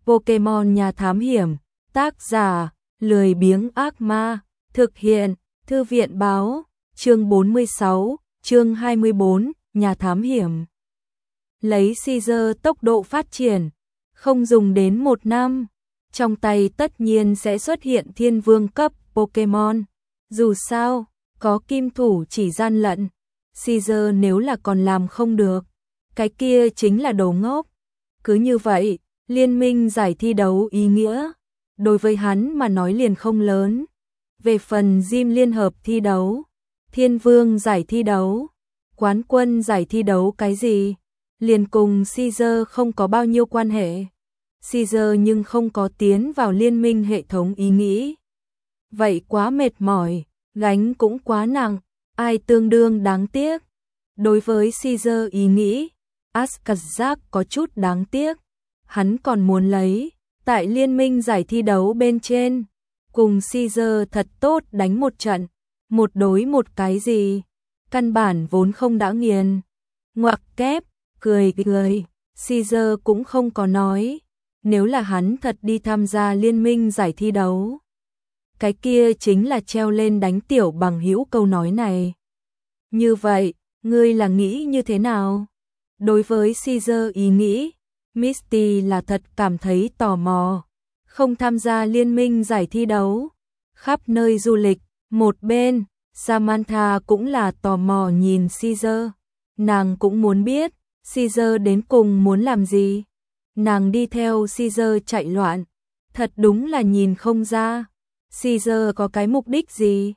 Pokemon Nhà Thám Hiểm, tác giả, lười biếng ác ma, thực hiện, Thư viện báo, chương 46, chương 24, Nhà Thám Hiểm. Lấy Caesar tốc độ phát triển, không dùng đến 1 năm, trong tay tất nhiên sẽ xuất hiện thiên vương cấp Pokemon. Dù sao, có kim thủ chỉ gian lận, Caesar nếu là còn làm không được, cái kia chính là đồ ngốc. Cứ như vậy, liên minh giải thi đấu ý nghĩa, đối với hắn mà nói liền không lớn. Về phần gym liên hợp thi đấu, thiên vương giải thi đấu, quán quân giải thi đấu cái gì, liền cùng Caesar không có bao nhiêu quan hệ. Caesar nhưng không có tiến vào liên minh hệ thống ý nghĩ. Vậy quá mệt mỏi, gánh cũng quá nặng, ai tương đương đáng tiếc. Đối với Caesar ý nghĩ, Askazak có chút đáng tiếc. Hắn còn muốn lấy, tại liên minh giải thi đấu bên trên, cùng Caesar thật tốt đánh một trận, một đối một cái gì, căn bản vốn không đã nghiền. Ngoặc kép, cười, Caesar cũng không có nói, nếu là hắn thật đi tham gia liên minh giải thi đấu, cái kia chính là treo lên đánh tiểu bằng hữu câu nói này. Như vậy, ngươi là nghĩ như thế nào? Đối với Caesar ý nghĩ, Misty là thật cảm thấy tò mò, không tham gia liên minh giải thi đấu, khắp nơi du lịch. Một bên, Samantha cũng là tò mò nhìn Caesar, nàng cũng muốn biết Caesar đến cùng muốn làm gì. Nàng đi theo Caesar chạy loạn, thật đúng là nhìn không ra Caesar có cái mục đích gì.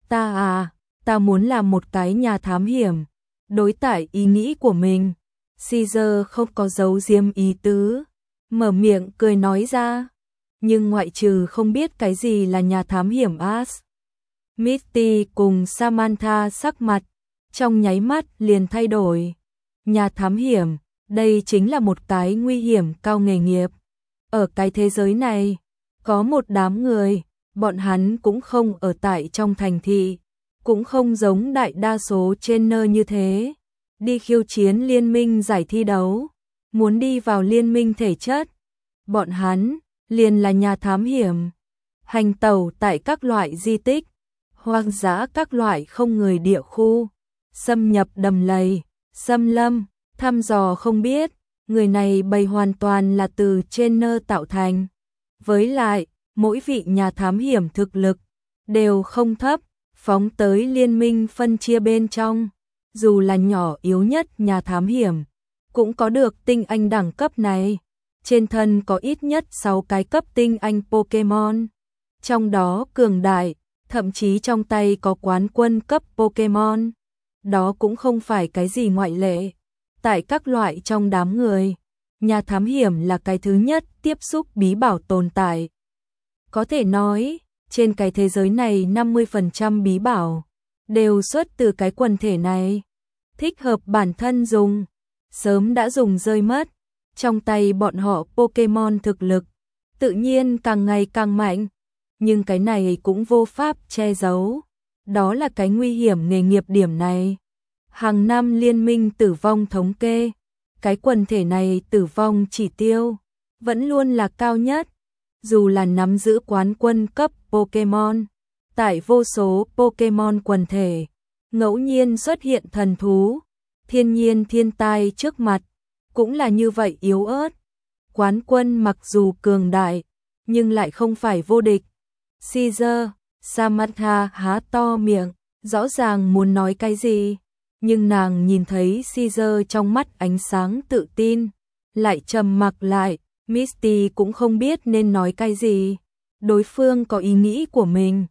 Ta muốn làm một cái nhà thám hiểm. Đối tại ý nghĩ của mình, Caesar không có giấu giếm ý tứ, mở miệng cười nói ra. Nhưng ngoại trừ không biết cái gì là nhà thám hiểm Misty cùng Samantha sắc mặt trong nháy mắt liền thay đổi. Nhà thám hiểm, đây chính là một cái nguy hiểm cao nghề nghiệp. Ở cái thế giới này, có một đám người, bọn hắn cũng không ở tại trong thành thị, cũng không giống đại đa số trainer như thế, đi khiêu chiến liên minh giải thi đấu, muốn đi vào liên minh thể chất. Bọn hắn liền là nhà thám hiểm, hành tẩu tại các loại di tích, hoang dã các loại không người địa khu, xâm nhập đầm lầy, xâm lâm, thăm dò không biết, người này bầy hoàn toàn là từ trainer tạo thành. Với lại, mỗi vị nhà thám hiểm thực lực đều không thấp, phóng tới liên minh phân chia bên trong, dù là nhỏ yếu nhất nhà thám hiểm, cũng có được tinh anh đẳng cấp này. Trên thân có ít nhất 6 cái cấp tinh anh Pokemon, trong đó cường đại, thậm chí trong tay có quán quân cấp Pokemon. Đó cũng không phải cái gì ngoại lệ. Tại các loại trong đám người, nhà thám hiểm là cái thứ nhất tiếp xúc bí bảo tồn tại. Có thể nói, trên cái thế giới này 50% bí bảo đều xuất từ cái quần thể này. Thích hợp bản thân dùng, sớm đã dùng rơi mất. Trong tay bọn họ Pokemon thực lực tự nhiên càng ngày càng mạnh, nhưng cái này cũng vô pháp che giấu. Đó là cái nguy hiểm nghề nghiệp điểm này. Hàng năm liên minh tử vong thống kê, cái quần thể này tử vong chỉ tiêu vẫn luôn là cao nhất. Dù là nắm giữ quán quân cấp Pokemon, tại vô số Pokemon quần thể, ngẫu nhiên xuất hiện thần thú, thiên nhiên thiên tai trước mặt, cũng là như vậy yếu ớt. Quán quân mặc dù cường đại, nhưng lại không phải vô địch. Caesar, Samantha há to miệng, rõ ràng muốn nói cái gì, nhưng nàng nhìn thấy Caesar trong mắt ánh sáng tự tin, lại trầm mặc lại. Misty cũng không biết nên nói cái gì. Đối phương có ý nghĩ của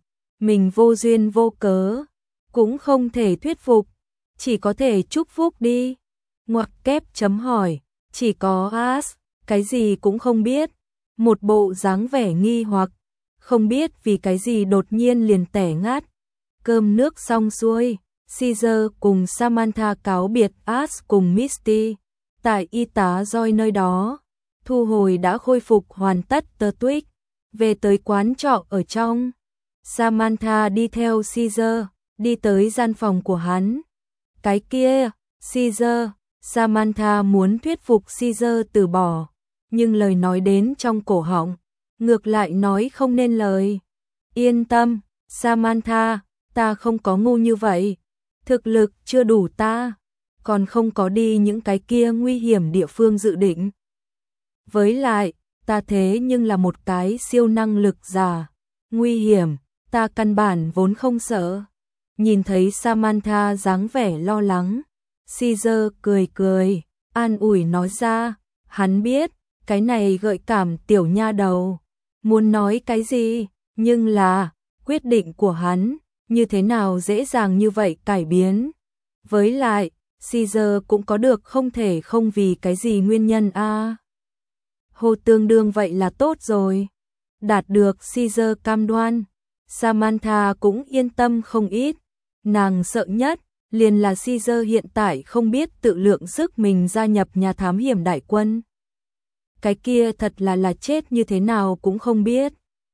mình vô duyên vô cớ, cũng không thể thuyết phục, chỉ có thể chúc phúc đi. Ngoặc kép chấm hỏi, chỉ có cái gì cũng không biết, một bộ dáng vẻ nghi hoặc, không biết vì cái gì đột nhiên liền tẻ ngắt. Cơm nước xong xuôi, Caesar cùng Samantha cáo biệt cùng Misty, tại y tá Joy nơi đó, thu hồi đã khôi phục hoàn tất tơ tuyết, về tới quán trọ ở trong. Samantha đi theo Caesar, đi tới gian phòng của hắn. Cái kia, Caesar, Samantha muốn thuyết phục Caesar từ bỏ, nhưng lời nói đến trong cổ họng, ngược lại nói không nên lời. Yên tâm, Samantha, ta không có ngu như vậy. Thực lực chưa đủ ta, còn không có đi những cái kia nguy hiểm địa phương dự định. Với lại, ta thế nhưng là một cái siêu năng lực giả. Nguy hiểm, ta căn bản vốn không sợ. Nhìn thấy Samantha dáng vẻ lo lắng, Caesar cười cười, an ủi nói ra, hắn biết, cái này gợi cảm tiểu nha đầu. Muốn nói cái gì, nhưng là, quyết định của hắn, như thế nào dễ dàng như vậy cải biến. Với lại, Caesar cũng có được không thể không vì cái gì nguyên nhân a. Hồ tương đương vậy là tốt rồi. Đạt được Caesar cam đoan, Samantha cũng yên tâm không ít. Nàng sợ nhất, liền là Caesar hiện tại không biết tự lượng sức mình gia nhập nhà thám hiểm đại quân. Cái kia thật là chết như thế nào cũng không biết.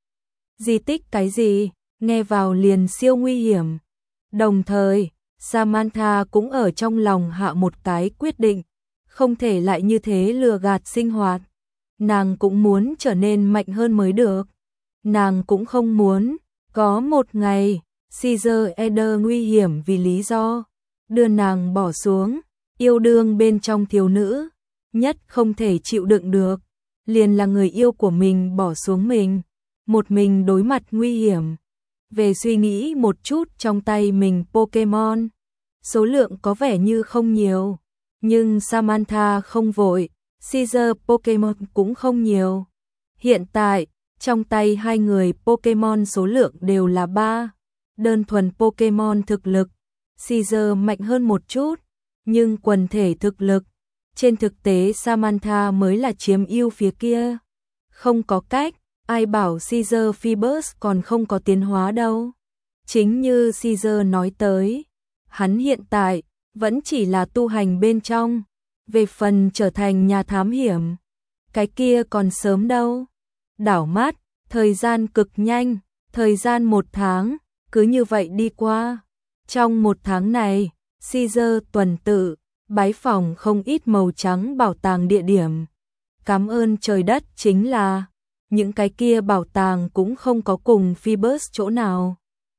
Di tích cái gì, nghe vào liền siêu nguy hiểm. Đồng thời, Samantha cũng ở trong lòng hạ một cái quyết định, không thể lại như thế lừa gạt sinh hoạt. Nàng cũng muốn trở nên mạnh hơn mới được. Nàng cũng không muốn, có một ngày, Caesar Eder nguy hiểm vì lý do, đưa nàng bỏ xuống, yêu đương bên trong thiếu nữ, nhất không thể chịu đựng được, liền là người yêu của mình bỏ xuống mình, một mình đối mặt nguy hiểm. Về suy nghĩ một chút trong tay mình Pokemon, số lượng có vẻ như không nhiều, nhưng Samantha không vội, Caesar Pokemon cũng không nhiều. Hiện tại, trong tay hai người Pokemon số lượng đều là 3, đơn thuần Pokemon thực lực, Caesar mạnh hơn một chút, nhưng quần thể thực lực, trên thực tế Samantha mới là chiếm ưu phía kia. Không có cách, ai bảo Caesar Phoebus còn không có tiến hóa đâu. Chính như Caesar nói tới, hắn hiện tại vẫn chỉ là tu hành bên trong, về phần trở thành nhà thám hiểm, cái kia còn sớm đâu. Đảo mắt, thời gian cực nhanh, thời gian 1 tháng, cứ như vậy đi qua. Trong 1 tháng này, Caesar tuần tự, bái phỏng không ít màu trắng bảo tàng địa điểm. Cảm ơn trời đất chính là, những cái kia bảo tàng cũng không có cùng Phoebus chỗ nào.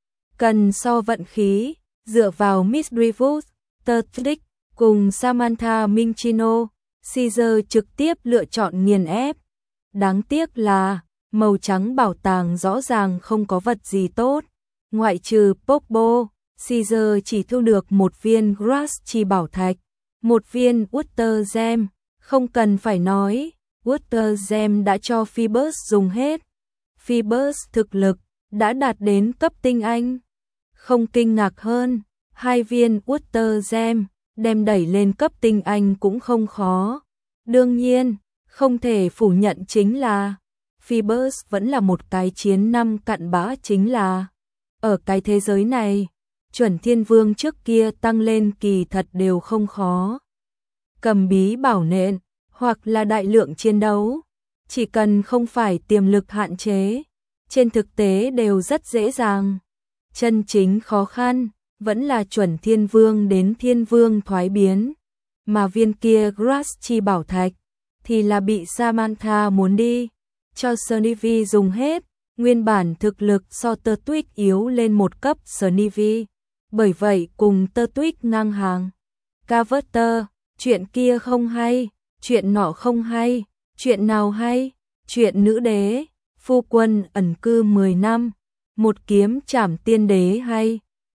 Cần so vận khí, dựa vào Miss Rivers, Turtlick, cùng Samantha Minchino, Caesar trực tiếp lựa chọn nghiền ép. Đáng tiếc là, màu trắng bảo tàng rõ ràng không có vật gì tốt. Ngoại trừ Pokebo, Caesar chỉ thu được một viên Grass chi bảo thạch, một viên Water Gem, không cần phải nói, Water Gem đã cho Phoebus dùng hết. Phoebus thực lực đã đạt đến cấp tinh anh. Không kinh ngạc hơn, 2 viên Water Gem đem đẩy lên cấp tinh anh cũng không khó. Đương nhiên, không thể phủ nhận chính là Phoebus vẫn là một cái chiến năm cặn bã, chính là ở cái thế giới này, chuẩn thiên vương trước kia tăng lên kỳ thật đều không khó. Cầm bí bảo nện, hoặc là đại lượng chiến đấu, chỉ cần không phải tiềm lực hạn chế, trên thực tế đều rất dễ dàng. Chân chính khó khăn, vẫn là chuẩn thiên vương đến thiên vương thoái biến, mà viên kia Grass chi bảo thạch, thì là bị Samantha muốn đi, cho Sneevy dùng hết, nguyên bản thực lực so Turtwig yếu lên một cấp Sneevy, bởi vậy cùng Turtwig ngang hàng. Carver, chuyện kia không hay, chuyện nọ không hay, chuyện nào hay, chuyện nữ đế, phu quân ẩn cư 10 năm, một kiếm trảm tiên đế hay,